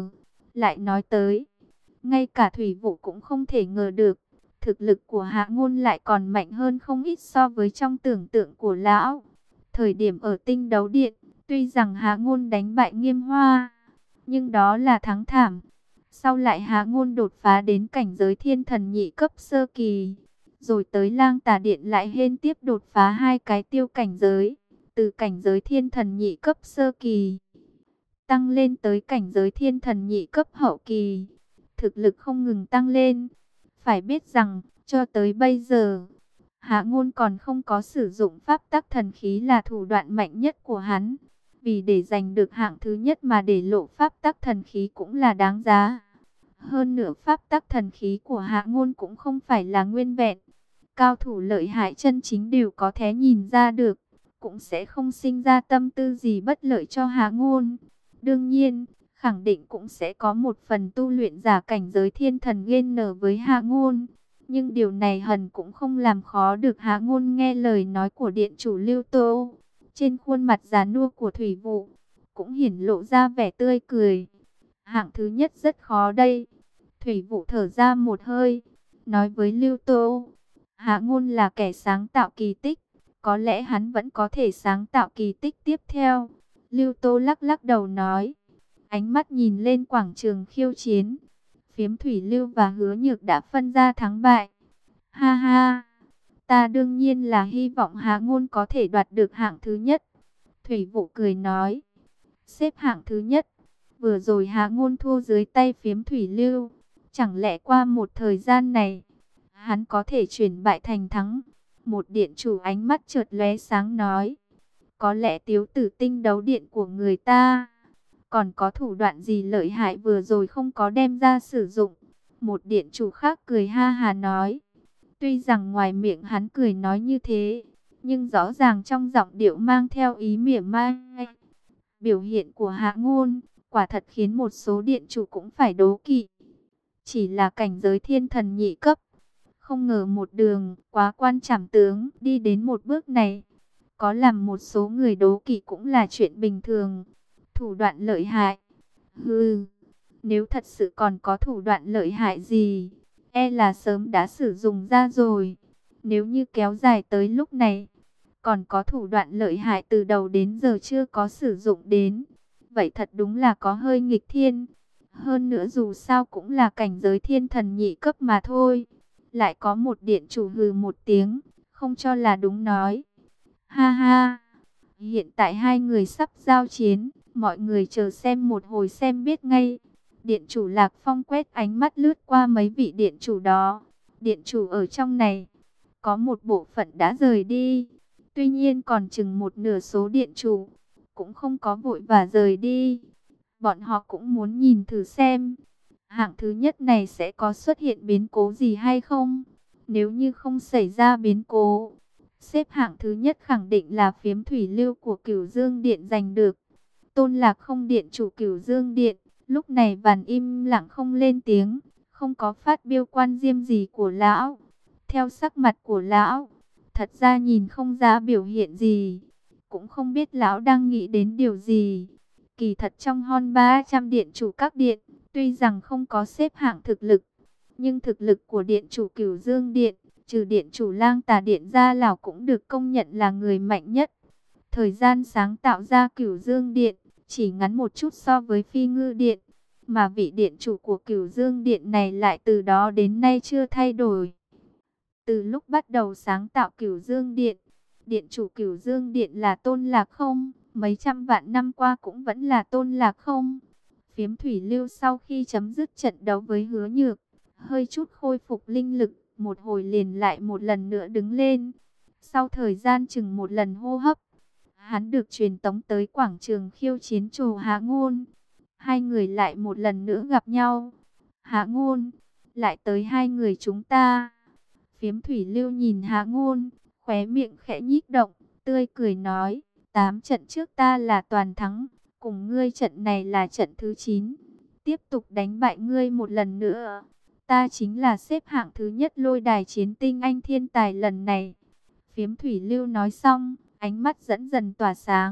Lại nói tới, ngay cả Thủy Vũ cũng không thể ngờ được, thực lực của Hạ Ngôn lại còn mạnh hơn không ít so với trong tưởng tượng của lão. Thời điểm ở Tinh Đấu Điện, tuy rằng Hạ Ngôn đánh bại Nghiêm Hoa, nhưng đó là thắng thảm. Sau lại Hạ Ngôn đột phá đến cảnh giới thiên thần nhị cấp sơ kỳ, rồi tới Lang Tà Điện lại hên tiếp đột phá hai cái tiêu cảnh giới, từ cảnh giới thiên thần nhị cấp sơ kỳ tăng lên tới cảnh giới thiên thần nhị cấp hậu kỳ. Thực lực không ngừng tăng lên. Phải biết rằng, cho tới bây giờ, Hạ Ngôn còn không có sử dụng pháp tắc thần khí là thủ đoạn mạnh nhất của hắn. Vì để giành được hạng thứ nhất mà để lộ pháp tắc thần khí cũng là đáng giá. Hơn nữa pháp tắc thần khí của Hạ Ngôn cũng không phải là nguyên vẹn. Cao thủ lợi hại chân chính đều có thể nhìn ra được, cũng sẽ không sinh ra tâm tư gì bất lợi cho Hạ Ngôn. Đương nhiên, khẳng định cũng sẽ có một phần tu luyện giả cảnh giới thiên thần ghen nở với Hạ Ngôn. Nhưng điều này hẳn cũng không làm khó được Hạ Ngôn nghe lời nói của điện chủ Lưu Tô. Trên khuôn mặt già nua của Thủy Vũ cũng hiển lộ ra vẻ tươi cười. Hạng thứ nhất rất khó đây. Thủy Vũ thở ra một hơi, nói với Lưu Tô, Hạ Ngôn là kẻ sáng tạo kỳ tích, có lẽ hắn vẫn có thể sáng tạo kỳ tích tiếp theo. Lưu Tô lắc lắc đầu nói, ánh mắt nhìn lên quảng trường khiêu chiến. Phiếm Thủy Lưu và Hứa Nhược đã phân ra thắng bại. Ha ha, ta đương nhiên là hy vọng Hạ Ngôn có thể đoạt được hạng thứ nhất. Thủy Vũ cười nói, xếp hạng thứ nhất. Vừa rồi Hạ Ngôn thua dưới tay Phiếm Thủy Lưu. Chẳng lẽ qua một thời gian này, hắn có thể chuyển bại thành thắng? Một điện chủ ánh mắt chợt lóe sáng nói, có lẽ Tiếu Tử Tinh Đấu Điện của người ta còn có thủ đoạn gì lợi hại vừa rồi không có đem ra sử dụng. Một điện chủ khác cười ha hà nói, tuy rằng ngoài miệng hắn cười nói như thế, nhưng rõ ràng trong giọng điệu mang theo ý mỉa mai. Biểu hiện của Hạ Ngôn quả thật khiến một số điện chủ cũng phải đố kỵ. Chỉ là cảnh giới thiên thần nhị cấp, không ngờ một đường quá quan trảm tướng đi đến một bước này. Có làm một số người đố kỵ cũng là chuyện bình thường. Thủ đoạn lợi hại. Hừ, nếu thật sự còn có thủ đoạn lợi hại gì, e là sớm đã sử dụng ra rồi. Nếu như kéo dài tới lúc này, còn có thủ đoạn lợi hại từ đầu đến giờ chưa có sử dụng đến, vậy thật đúng là có hơi nghịch thiên. Hơn nữa dù sao cũng là cảnh giới thiên thần nhị cấp mà thôi. Lại có một điện chủ hừ một tiếng, không cho là đúng nói. Ha ha, hiện tại hai người sắp giao chiến, mọi người chờ xem một hồi xem biết ngay. Điện chủ Lạc Phong quét ánh mắt lướt qua mấy vị điện chủ đó. Điện chủ ở trong này, có một bộ phận đã rời đi. Tuy nhiên còn chừng một nửa số điện chủ cũng không có vội và rời đi. Bọn họ cũng muốn nhìn thử xem hạng thứ nhất này sẽ có xuất hiện biến cố gì hay không. Nếu như không xảy ra biến cố, xếp hạng thứ nhất khẳng định là Phiếm Thủy Lưu của Cửu Dương Điện giành được. Tôn Lạc Không điện chủ Cửu Dương Điện lúc này vằn im lặng không lên tiếng, không có phát biểu quan diêm gì của lão. Theo sắc mặt của lão, thật ra nhìn không ra biểu hiện gì, cũng không biết lão đang nghĩ đến điều gì. Kỳ thật trong hơn 300 điện chủ các điện, tuy rằng không có xếp hạng thực lực, nhưng thực lực của điện chủ Cửu Dương Điện, trừ điện chủ Lang Tà Điện ra, lão cũng được công nhận là người mạnh nhất. Thời gian sáng tạo ra Cửu Dương Điện chỉ ngắn một chút so với Phi Ngư Điện, mà vị điện chủ của Cửu Dương Điện này lại từ đó đến nay chưa thay đổi. Từ lúc bắt đầu sáng tạo Cửu Dương Điện, điện chủ Cửu Dương Điện là Tôn Lạc Không, mấy trăm vạn năm qua cũng vẫn là Tôn Lạc Không. Phiếm Thủy Lưu sau khi chấm dứt trận đấu với Hứa Nhược, hơi chút khôi phục linh lực, một hồi liền lại một lần nữa đứng lên. Sau thời gian chừng một lần hô hấp, hắn được truyền tống tới quảng trường khiêu chiến Trồ Hạ Ngôn. Hai người lại một lần nữa gặp nhau. Hạ Ngôn, lại tới hai người chúng ta. Phiếm Thủy Lưu nhìn Hạ Ngôn, khóe miệng khẽ nhích động, tươi cười nói, 8 trận trước ta là toàn thắng, cùng ngươi trận này là trận thứ 9. Tiếp tục đánh bại ngươi một lần nữa, ta chính là xếp hạng thứ nhất lôi đài chiến tinh anh thiên tài lần này. Phiếm Thủy Lưu nói xong, ánh mắt dẫn dần tỏa sáng,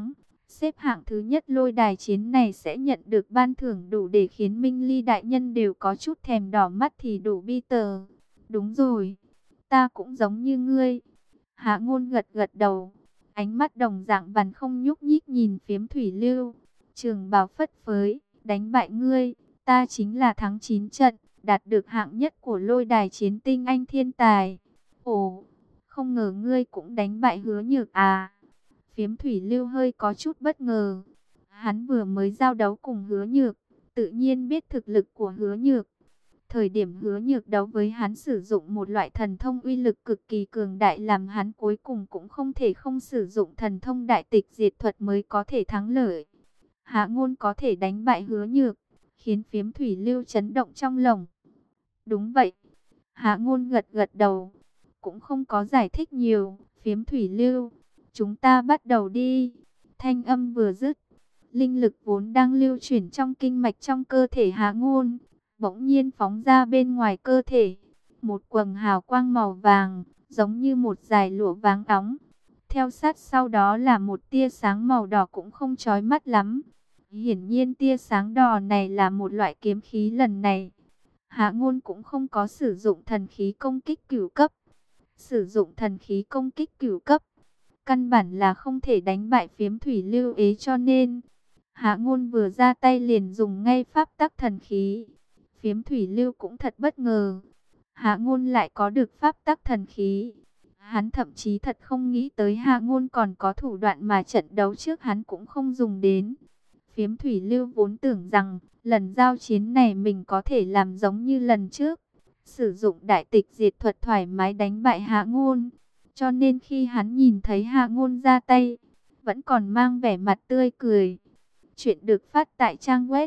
Xếp hạng thứ nhất lôi đài chiến này sẽ nhận được ban thưởng đủ để khiến Minh Ly đại nhân đều có chút thèm đỏ mắt thì đủ. Peter, đúng rồi, ta cũng giống như ngươi. Hạ Ngôn gật gật đầu, ánh mắt đồng dạng vằn không nhúc nhích nhìn Phiếm Thủy Lưu. Trường bào phất phới, đánh bại ngươi, ta chính là thắng 9 trận, đạt được hạng nhất của lôi đài chiến tinh anh thiên tài. Ồ, không ngờ ngươi cũng đánh bại Hứa Nhược à? Phiếm Thủy Lưu hơi có chút bất ngờ. Hắn vừa mới giao đấu cùng Hứa Nhược, tự nhiên biết thực lực của Hứa Nhược. Thời điểm Hứa Nhược đấu với hắn sử dụng một loại thần thông uy lực cực kỳ cường đại, làm hắn cuối cùng cũng không thể không sử dụng thần thông đại tịch diệt thuật mới có thể thắng lợi. Hạ Ngôn có thể đánh bại Hứa Nhược, khiến Phiếm Thủy Lưu chấn động trong lòng. Đúng vậy. Hạ Ngôn gật gật đầu, cũng không có giải thích nhiều. Phiếm Thủy Lưu, chúng ta bắt đầu đi. Thanh âm vừa dứt, linh lực vốn đang lưu chuyển trong kinh mạch trong cơ thể Hạ Ngôn bỗng nhiên phóng ra bên ngoài cơ thể. Một quầng hào quang màu vàng, giống như một dải lụa vàng óng. Theo sát sau đó là một tia sáng màu đỏ cũng không chói mắt lắm. Hiển nhiên tia sáng đỏ này là một loại kiếm khí. Lần này, Hạ Ngôn cũng không có sử dụng thần khí công kích cửu cấp. Sử dụng thần khí công kích cửu cấp, căn bản là không thể đánh bại Phiếm Thủy Lưu ấy, cho nên Hạ Ngôn vừa ra tay liền dùng ngay pháp tắc thần khí. Phiếm Thủy Lưu cũng thật bất ngờ, Hạ Ngôn lại có được pháp tắc thần khí. Hắn thậm chí thật không nghĩ tới Hạ Ngôn còn có thủ đoạn mà trận đấu trước hắn cũng không dùng đến. Phiếm Thủy Lưu vốn tưởng rằng lần giao chiến này mình có thể làm giống như lần trước, sử dụng đại tịch diệt thuật thoải mái đánh bại Hạ Ngôn. Cho nên khi hắn nhìn thấy Hạ Ngôn ra tay, vẫn còn mang vẻ mặt tươi cười. Chuyện được phát tại trang web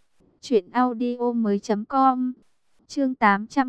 truyệnaudiomoi.com. Chương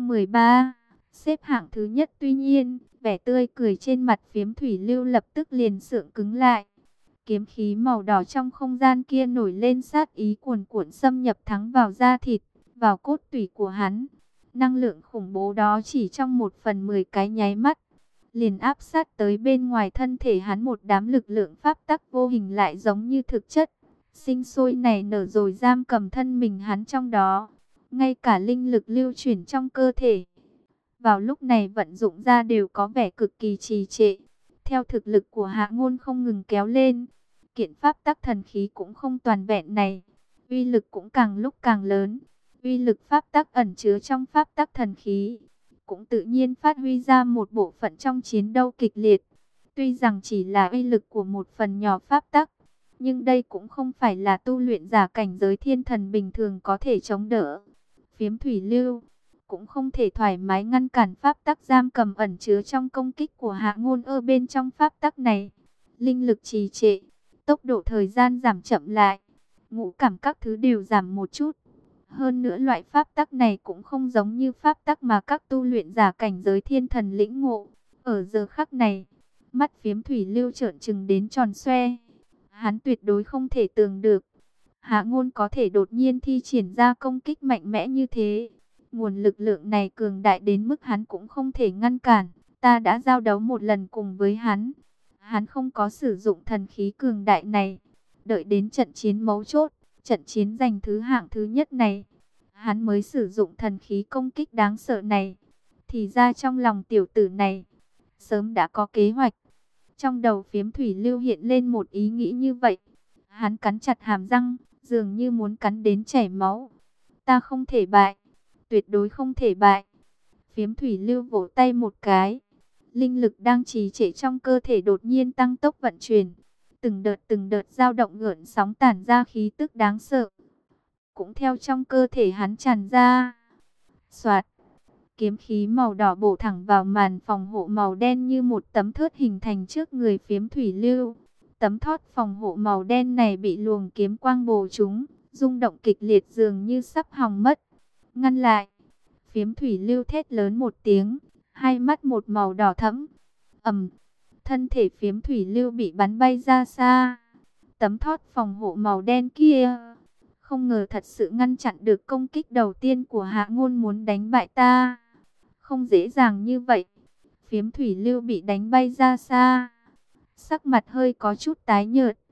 813, xếp hạng thứ nhất. Tuy nhiên, vẻ tươi cười trên mặt Phiếm Thủy Lưu lập tức liền sượng cứng lại. Kiếm khí màu đỏ trong không gian kia nổi lên sát ý cuồn cuộn xâm nhập thẳng vào da thịt, vào cốt tủy của hắn. Năng lượng khủng bố đó chỉ trong 1/10 cái nháy mắt, liền áp sát tới bên ngoài thân thể hắn. Một đám lực lượng pháp tắc vô hình lại giống như thực chất, sinh sôi nảy nở rồi giam cầm thân mình hắn trong đó. Ngay cả linh lực lưu chuyển trong cơ thể, vào lúc này vận dụng ra đều có vẻ cực kỳ trì trệ. Theo thực lực của Hạ Ngôn không ngừng kéo lên, kiện pháp tắc thần khí cũng không toàn vẹn này, uy lực cũng càng lúc càng lớn. Uy lực pháp tắc ẩn chứa trong pháp tắc thần khí cũng tự nhiên phát huy ra một bộ phận trong chiến đấu kịch liệt. Tuy rằng chỉ là uy lực của một phần nhỏ pháp tắc, nhưng đây cũng không phải là tu luyện giả cảnh giới thiên thần bình thường có thể chống đỡ. Phiếm Thủy Lưu cũng không thể thoải mái ngăn cản pháp tắc giam cầm ẩn chứa trong công kích của Hạ Ngôn ở bên trong pháp tắc này. Linh lực trì trệ, tốc độ thời gian giảm chậm lại, ngũ cảm các thứ đều giảm một chút. Hơn nữa loại pháp tắc này cũng không giống như pháp tắc mà các tu luyện giả cảnh giới thiên thần lĩnh ngộ. Ở giờ khắc này, mắt Phiếm Thủy Lưu trợn trừng đến tròn xoe. Hắn tuyệt đối không thể tưởng được Hạ Ngôn có thể đột nhiên thi triển ra công kích mạnh mẽ như thế. Nguồn lực lượng này cường đại đến mức hắn cũng không thể ngăn cản. Ta đã giao đấu một lần cùng với hắn, hắn không có sử dụng thần khí cường đại này. Đợi đến trận chiến mấu chốt, trận chiến giành hạng thứ nhất này, hắn mới sử dụng thần khí công kích đáng sợ này. Thì ra trong lòng tiểu tử này sớm đã có kế hoạch. Trong đầu Phiếm Thủy Lưu hiện lên một ý nghĩ như vậy. Hắn cắn chặt hàm răng, dường như muốn cắn đến chảy máu. Ta không thể bại, tuyệt đối không thể bại. Phiếm Thủy Lưu vỗ tay một cái, linh lực đang trì trệ trong cơ thể đột nhiên tăng tốc vận chuyển. Từng đợt dao động gợn sóng tản ra khí tức đáng sợ, cũng theo trong cơ thể hắn tràn ra. Soạt, kiếm khí màu đỏ bổ thẳng vào màn phòng hộ màu đen như một tấm thớt hình thành trước người Phiếm Thủy Lưu. Tấm thót phòng hộ màu đen này bị luồng kiếm quang bổ trúng, rung động kịch liệt dường như sắp hỏng mất. Ngăn lại! Phiếm Thủy Lưu thét lớn một tiếng, hai mắt một màu đỏ thẫm. Ầm! Thân thể Phiếm Thủy Lưu bị bắn bay ra xa. Tấm thót phòng hộ màu đen kia không ngờ thật sự ngăn chặn được công kích đầu tiên của Hạ Ngôn muốn đánh bại ta. Không dễ dàng như vậy. Phiếm Thủy Lưu bị đánh bay ra xa, sắc mặt hơi có chút tái nhợt.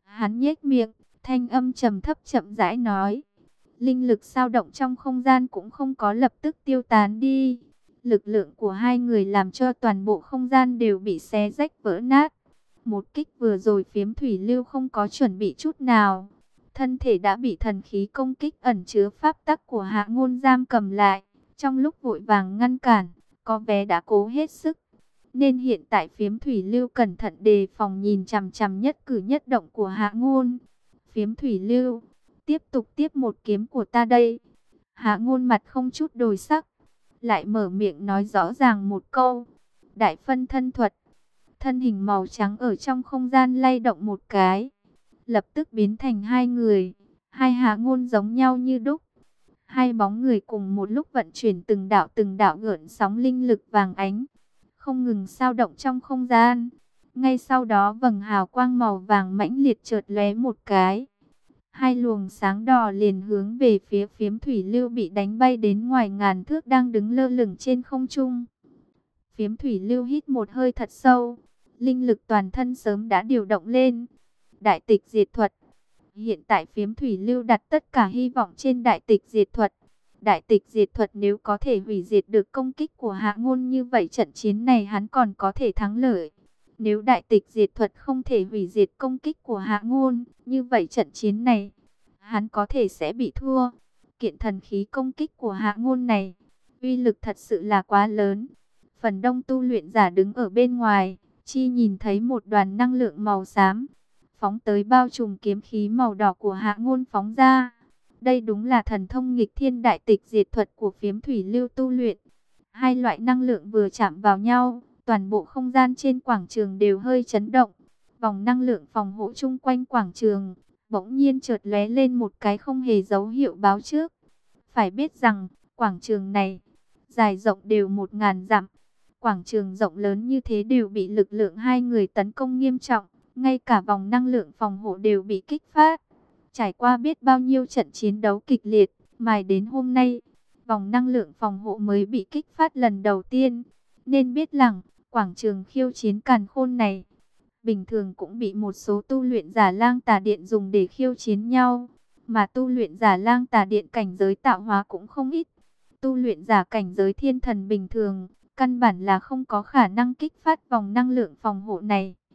Hắn nhếch miệng, thanh âm trầm thấp chậm rãi nói. Linh lực dao động trong không gian cũng không có lập tức tiêu tán đi. Lực lượng của hai người làm cho toàn bộ không gian đều bị xé rách vỡ nát. Một kích vừa rồi Phiếm Thủy Lưu không có chuẩn bị chút nào. Thân thể đã bị thần khí công kích ẩn chứa pháp tắc của Hạ Ngôn giam cầm lại. Trong lúc vội vàng ngăn cản, có vẻ đã cố hết sức. Nên hiện tại Phiếm Thủy Lưu cẩn thận đề phòng nhìn chằm chằm nhất cử nhất động của Hạ Ngôn. Phiếm Thủy Lưu, tiếp tục tiếp một kiếm của ta đây. Hạ Ngôn mặt không chút đổi sắc, lại mở miệng nói rõ ràng một câu. Đại phân thân thuật. Thân hình màu trắng ở trong không gian lay động một cái, lập tức biến thành hai người. Hai Hạ Ngôn giống nhau như đúc. Hai bóng người cùng một lúc vận chuyển từng đạo gợn sóng linh lực vàng ánh, không ngừng dao động trong không gian. Ngay sau đó vầng hào quang màu vàng mãnh liệt chợt lóe một cái. Hai luồng sáng đỏ liền hướng về phía Phiếm Thủy Lưu bị đánh bay đến ngoài ngàn thước đang đứng lơ lửng trên không trung. Phiếm Thủy Lưu hít một hơi thật sâu, linh lực toàn thân sớm đã điều động lên. Đại tịch diệt thuật. Hiện tại Phiếm Thủy Lưu đặt tất cả hy vọng trên đại tịch diệt thuật. Đại tịch diệt thuật nếu có thể hủy diệt được công kích của Hạ Ngôn, như vậy trận chiến này hắn còn có thể thắng lợi. Nếu đại tịch diệt thuật không thể hủy diệt công kích của Hạ Ngôn, như vậy trận chiến này hắn có thể sẽ bị thua. Kiện thần khí công kích của Hạ Ngôn này, uy lực thật sự là quá lớn. Phần đông tu luyện giả đứng ở bên ngoài, chi nhìn thấy một đoàn năng lượng màu xám phóng tới bao trùm kiếm khí màu đỏ của Hạ Ngôn phóng ra. Đây đúng là thần thông nghịch thiên đại tịch diệt thuật của Phiếm Thủy Lưu tu luyện. Hai loại năng lượng vừa chạm vào nhau, toàn bộ không gian trên quảng trường đều hơi chấn động. Vòng năng lượng phòng hộ chung quanh quảng trường bỗng nhiên chợt lóe lên một cái không hề dấu hiệu báo trước. Phải biết rằng, quảng trường này dài rộng đều 1000 dặm. Quảng trường rộng lớn như thế đều bị lực lượng hai người tấn công nghiêm trọng, ngay cả vòng năng lượng phòng hộ đều bị kích phát. Trải qua biết bao nhiêu trận chiến đấu kịch liệt, mãi đến hôm nay, vòng năng lượng phòng hộ mới bị kích phát lần đầu tiên. Nên biết rằng, quảng trường khiêu chiến càn khôn này, bình thường cũng bị một số tu luyện giả Lang Tà Điện dùng để khiêu chiến nhau. Mà tu luyện giả Lang Tà Điện cảnh giới tạo hóa cũng không ít. Tu luyện giả cảnh giới thiên thần bình thường, căn bản là không có khả năng kích phát vòng năng lượng phòng hộ này.